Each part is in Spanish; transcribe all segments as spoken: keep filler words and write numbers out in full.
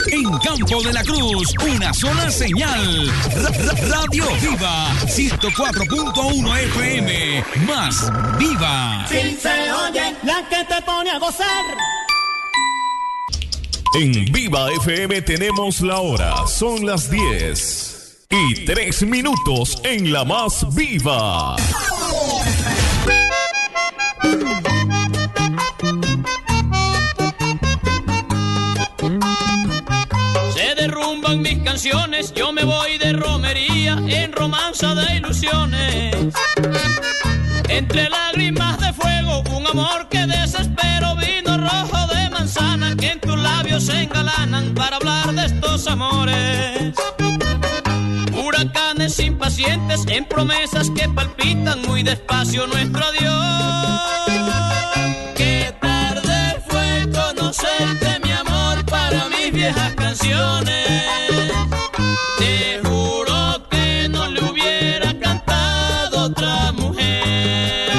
En Campo de la Cruz, una sola señal. Ra Ra Radio Viva, ciento cuatro punto uno F M. Más viva. Si se oye la que te pone a gozar. En Viva F M tenemos la hora. Son las diez y tres minutos en la más viva. Se derrumban mis canciones, yo me voy de romería en romanza de ilusiones. Entre lágrimas de fuego, un amor que desespero, vino rojo de manzana que en tus labios se engalanan para hablar de estos amores. Huracanes impacientes en promesas que palpitan muy despacio nuestro adiós. Qué tarde fue conocerte, mi amor, para mis viejas canciones. Te juro que no le hubiera cantado otra mujer.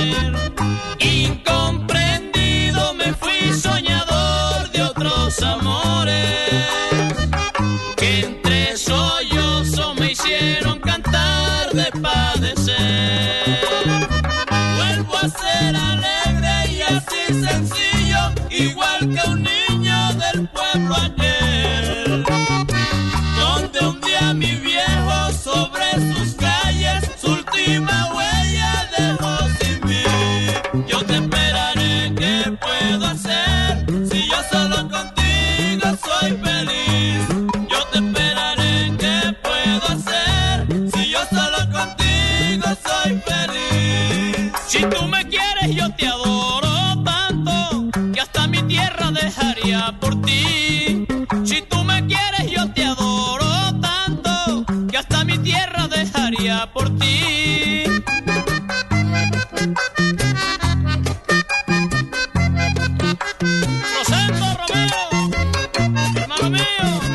Incomprendido me fui, soñador de otros amores, que entre sollozos me hicieron cantar de padecer. Vuelvo a ser alegre y así sencillo, igual que un niño del pueblo ayer, donde un día mi viejo sobre sus calles su última huella dejó sin mí. Yo te esperaré, ¿qué puedo hacer si yo solo contigo soy feliz? Yo te esperaré, ¿qué puedo hacer si yo solo contigo soy feliz? Si tú me quieres yo te adoro tanto que hasta mi tierra dejaría por ti. Si tú me quieres yo te adoro tanto que hasta mi tierra dejaría por ti. Rosendo Romeo, hermano mío.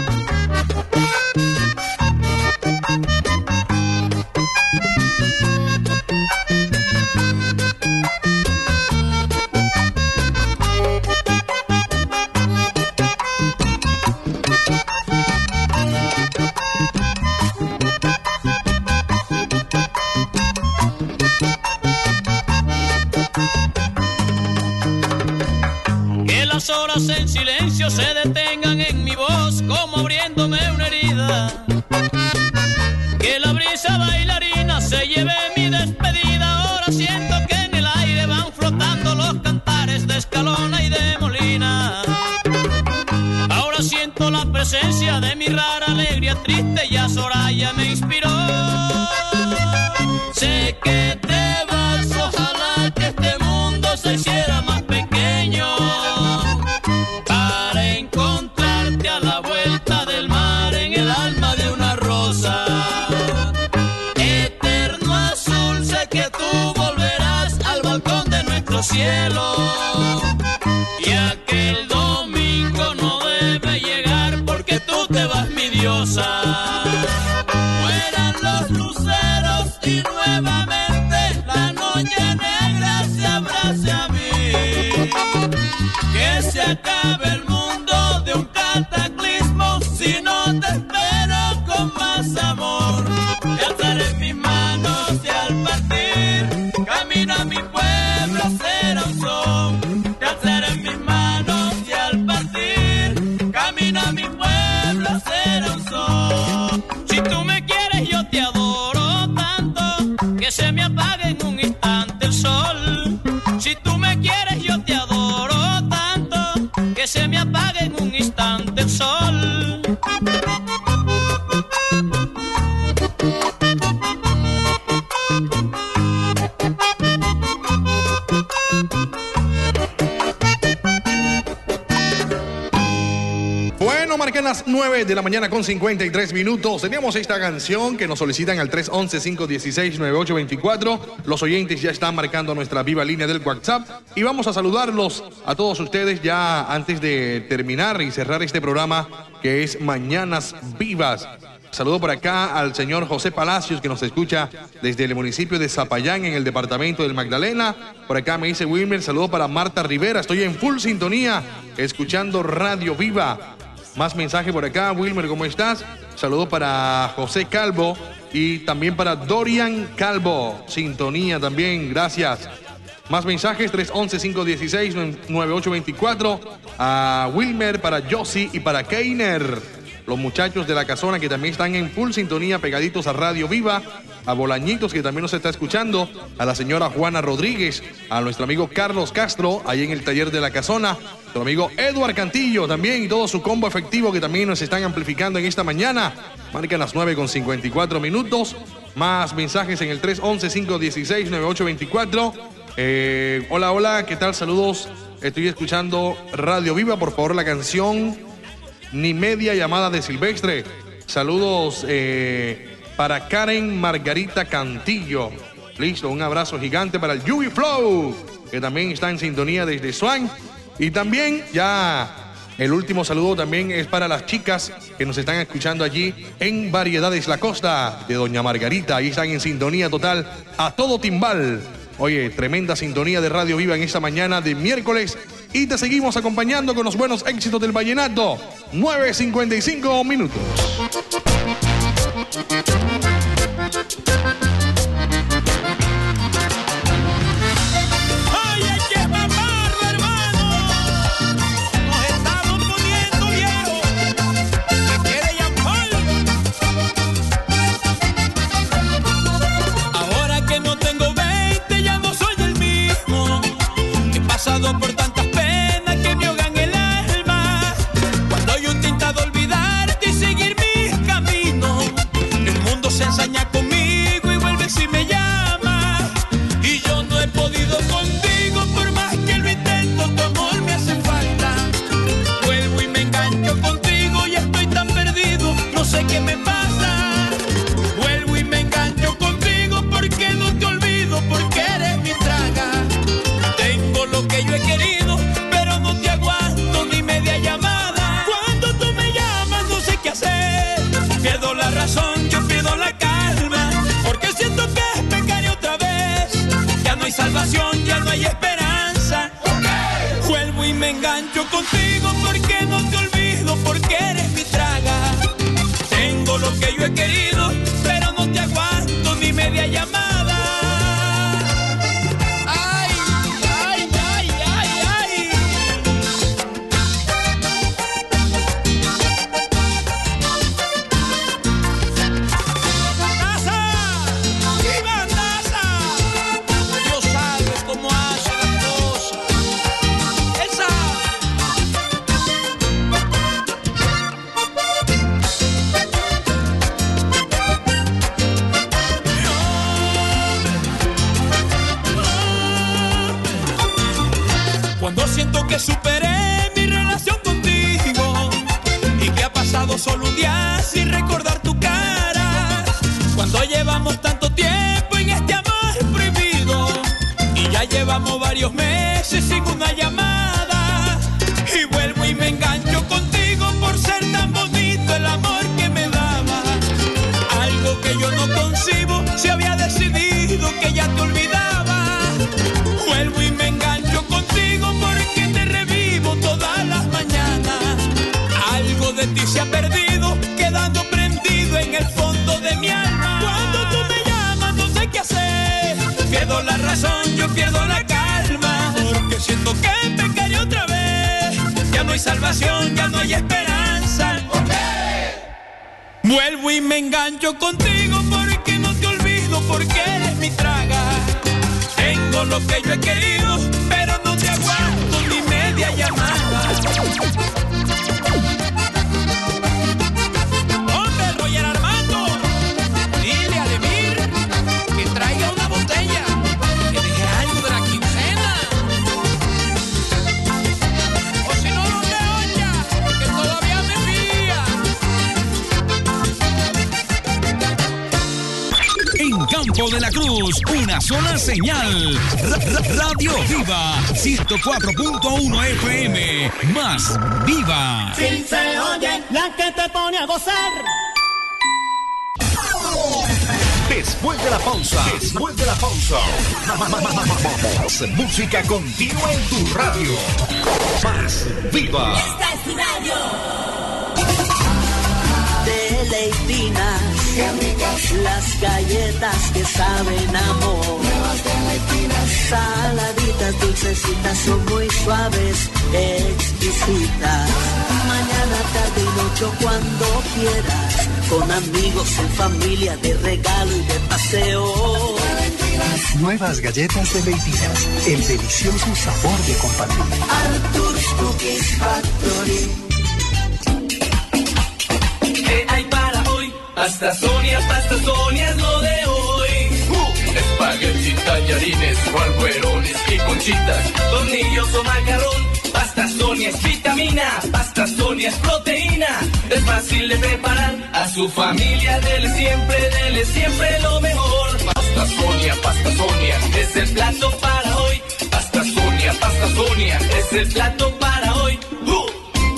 Que las horas en silencio se detengan en mi voz como abriéndome una herida. Que la brisa bailarina se lleve mi despedida. Ahora siento que en el aire van flotando los cantares de Escalona y de Molina. Ahora siento la presencia de mi rara alegría triste, ya Soraya me inspiró. Sé que te vas, ojalá que este mundo se hiciera más pequeño para encontrarte a la vuelta del mar en el alma de una rosa. Eterno azul, sé que tú volverás al balcón de nuestro cielo, y aquel domingo no debe llegar porque tú te vas, mi diosa. Mueran los luceros y nuevamente la noche negra se abrace a mí. Que se acabe el mundo de un cataclismo si no te espero con más amor. Te alzaré mis manos y al partir camino a mi pueblo será un son. Te alzaré mis manos y al partir camino a mi pueblo será un son. Si tú me quieres yo te adoro tanto que se me apague en un instante el sol. Si tú me quieres yo te adoro tanto que se me apague en un instante el sol. Bueno, marcan las nueve de la mañana con cincuenta y tres minutos. Teníamos esta canción que nos solicitan al tres once, cinco dieciséis, nueve ocho veinticuatro. Los oyentes ya están marcando nuestra viva línea del WhatsApp y vamos a saludarlos a todos ustedes ya antes de terminar y cerrar este programa que es Mañanas Vivas. Saludo por acá al señor José Palacios, que nos escucha desde el municipio de Zapayán, en el departamento del Magdalena. Por acá me dice Wilmer, saludo para Marta Rivera. Estoy en full sintonía, escuchando Radio Viva. Más mensaje por acá. Wilmer, ¿cómo estás? Saludos para José Calvo y también para Dorian Calvo. Sintonía también, gracias. Más mensajes, tres once, cinco dieciséis, nueve ocho veinticuatro. A Wilmer, para Josie y para Keiner. Los muchachos de la casona que también están en full sintonía, pegaditos a Radio Viva. A Bolañitos, que también nos está escuchando. A la señora Juana Rodríguez. A nuestro amigo Carlos Castro, ahí en el taller de la casona. Nuestro amigo Eduard Cantillo también y todo su combo efectivo que también nos están amplificando en esta mañana. Marcan las nueve con cincuenta y cuatro minutos. Más mensajes en el tres once, cinco dieciséis, nueve ocho veinticuatro. Eh, hola, hola, ¿qué tal? Saludos. Estoy escuchando Radio Viva, por favor, la canción Ni Media Llamada de Silvestre. Saludos eh, para Karen Margarita Cantillo. Listo, un abrazo gigante para el Yubi Flow, que también está en sintonía desde Swan. Y también ya el último saludo también es para las chicas que nos están escuchando allí en Variedades La Costa de Doña Margarita. Ahí están en sintonía total a todo timbal. Oye, tremenda sintonía de Radio Viva en esta mañana de miércoles. Y te seguimos acompañando con los buenos éxitos del vallenato. nueve cincuenta y cinco minutos. Por tantas penas que me ahogan el alma, cuando yo he intentado olvidarte y seguir mis caminos, el mundo se ensaña conmigo y vuelve si me llama, y yo no he podido contigo por más que lo intento, tu amor me hace falta. Vuelvo y me engancho contigo y estoy tan perdido, no sé qué me pasa. Vuelvo y me engancho contigo porque no te olvido, porque eres mi traga. Tengo lo que yo he querido, pero no te aguanto ni media llamada. Cuando tú me llamas no sé qué hacer, pierdo la razón, yo pierdo la calma, porque siento que pecaré otra vez. Ya no hay salvación, ya no hay esperanza. Okay. Vuelvo y me engancho contigo porque no te olvido, porque eres mi traga. Tengo lo que yo he querido, pero no te aguanto ni media llamada. Cuando siento que superé mi relación contigo y que ha pasado solo un día sin recordar tu cara. Cuando llevamos tanto tiempo en este amor prohibido y ya llevamos varios meses sin una llamada. Y vuelvo y me engancho contigo por ser tan bonito el amor que me daba. Algo que yo no concibo, si había decidido que ya te olvidaba. Vuelvo y me engancho contigo porque te revivo todas las mañanas. Algo de ti se ha perdido, quedando prendido en el fondo de mi alma. Cuando tú me llamas no sé qué hacer, pierdo la razón, yo pierdo la calma, porque siento que pecaré otra vez. Ya no hay salvación, ya no hay esperanza. Okay. Vuelvo y me engancho contigo porque no te olvido, porque eres mi traga. Tengo lo que yo he querido, pero no te aguanto ni media llamada. Hombre, Roger Armando, dile a Ademir que traiga una botella, que deje algo de la quincena. O si no, no te oya, que todavía me fía. En Campo de la Cruz, una sola señal. Ra- Ra- Radio Viva, ciento cuatro punto uno F M. Más viva. Si se oye la que te pone a gozar. Después de la pausa, después de la pausa, más música continua en tu radio. Más viva. Esta es tu radio. qué ricas. Las galletas que saben amor. Nuevas Deletinas. Saladitas, dulcecitas, son muy suaves, exquisitas. Mañana, tarde y noche, cuando quieras. Con amigos, en familia, de regalo y de paseo. Nuevas galletas Deletinas, el delicioso sabor de compartir. Arthur's Cookies Factory. ¿Qué hay para hoy? Pasta Sonia, pasta Sonia es lo de hoy. Uh, espaguetis, tallarines, guarguerones y conchitas, tornillos o macarrón. Pasta Sonia es vitamina, pasta Sonia es proteína. Es fácil de preparar, a su familia dele siempre, dele siempre lo mejor. Pasta Sonia, pasta Sonia, es el plato para hoy. Pasta Sonia, pasta Sonia, es el plato para hoy. ¡Uh!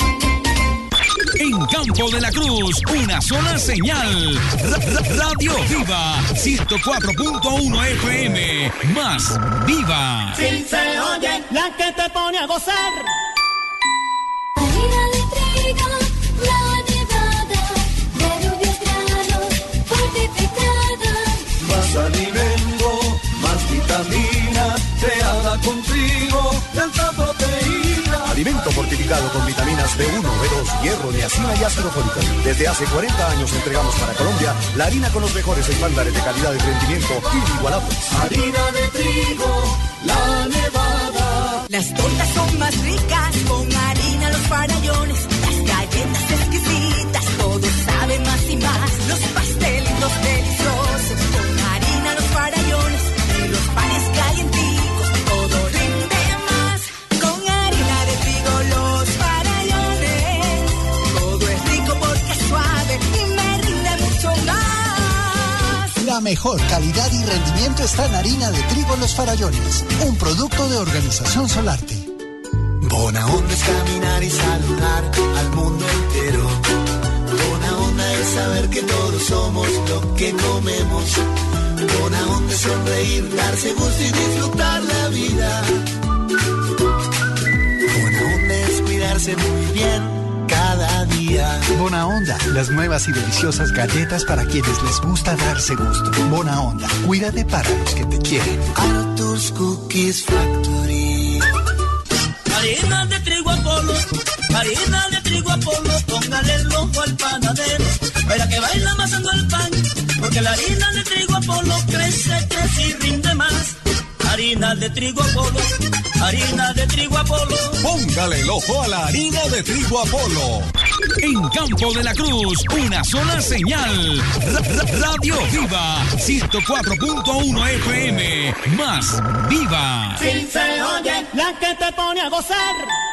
En Campo de la Cruz, una sola señal. Ra- Ra- Radio Viva, ciento cuatro punto uno F M, más viva. Si se oye la que te pone a gozar. Harina de trigo, la nevada, de rubios granos, fortificada. Más alimento, más vitamina, creada con trigo, tanta proteína. Alimento fortificado con vitaminas B uno, B dos, hierro, niacina y ácido fólico. Desde hace cuarenta años entregamos para Colombia la harina con los mejores estándares de calidad y rendimiento inigualables. Harina de trigo, la nevada. Las tortas son más ricas con harina Los Farallones. Las galletas exquisitas, todo sabe más y más. Los pastelitos deliciosos con harina Los Farallones. Y los panes calienticos, todo rinde más. Con harina de trigo Los Farallones. Todo es rico porque es suave y me rinde mucho más. La mejor calidad y rendimiento está en harina de trigo Los Farallones, un producto de Organización Solarte. Bona onda es caminar y saludar al mundo entero. Bona onda es saber que todos somos lo que comemos. Bona onda es sonreír, darse gusto y disfrutar la vida. Bona onda es cuidarse muy bien cada día. Bona Onda, las nuevas y deliciosas galletas para quienes les gusta darse gusto. Bona Onda, cuídate para los que te quieren. Arthur's Cookies Factory. Harina de trigo Apolo, harina de trigo Apolo, póngale el ojo al panadero, para que vaya amasando el pan, porque la harina de trigo Apolo crece, crece y rinde más. Harina de trigo Apolo, harina de trigo Apolo. Póngale el ojo a la harina de trigo Apolo. En Campo de la Cruz, una sola señal. Ra- Ra- Radio Viva, ciento cuatro punto uno F M, más viva. Si se oye la que te pone a gozar.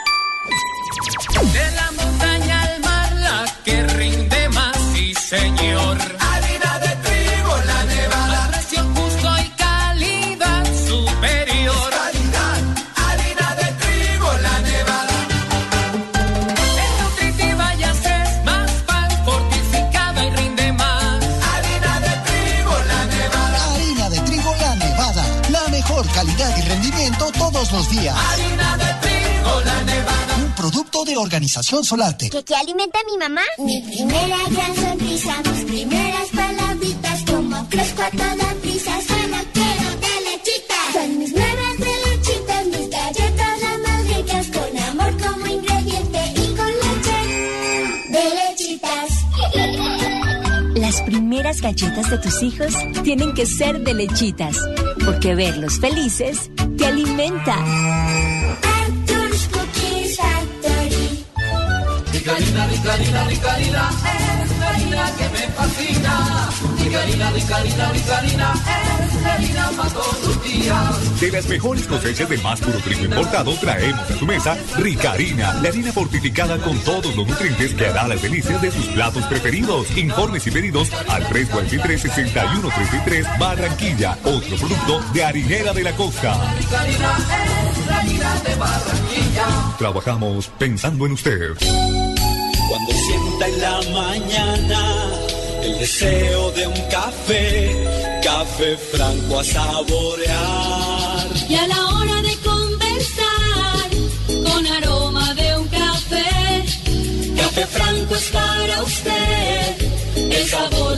De la montaña al mar, la que rinde más, sí señor. Harina de trigo, la nevada. Precio justo y calidad superior. Calidad, harina de trigo, la nevada. Es nutritiva y hace más pan, fortificada y rinde más. Harina de trigo, la nevada. Harina de trigo La Nevada, la mejor calidad y rendimiento todos los días. Harina de trigo, la nevada. Un producto de Organización Solarte. ¿Qué, qué alimenta mi mamá? Mi primera gran sonrisa, mis primeras palabritas, como crezco a toda prisa, solo quiero de lechita. Son mis nuevas de lechitas, mis galletas las más ricas, con amor como ingrediente y con leche de lechitas. Las primeras galletas de tus hijos tienen que ser de lechitas, porque verlos felices te alimenta. Arthur's Cookies Factory. Rica harina, rica harina, rica harina, es la harina que me fascina. Rica harina, rica harina, rica harina, es la harina para todos los días. De las mejores cosechas del más puro trigo importado, traemos a tu mesa Rica Harina, la harina fortificada con todos los nutrientes que hará las delicias de sus platos preferidos. Informes y pedidos al tres cuatro tres, seis uno tres tres, Barranquilla, otro producto de Harinera de la Costa. Rica harina es la harina de Barranquilla. Trabajamos pensando en usted. Cuando sienta en la mañana el deseo de un café, café Franco a saborear. Y a la hora de conversar, con aroma de un café, Café Franco es para usted, el sabor de vida.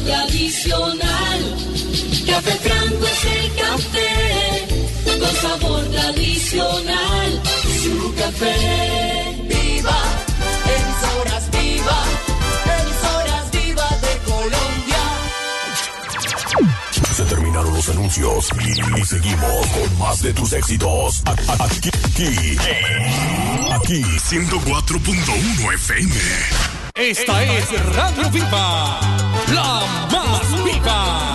tradicional. Café Franco es el café con sabor tradicional. Su café. Viva, emisoras viva, emisoras viva de Colombia. Se terminaron los anuncios y, y seguimos con más de tus éxitos. A- a- Aquí, aquí, aquí, ciento cuatro punto uno F M. Esta es Radio Viva, la más viva.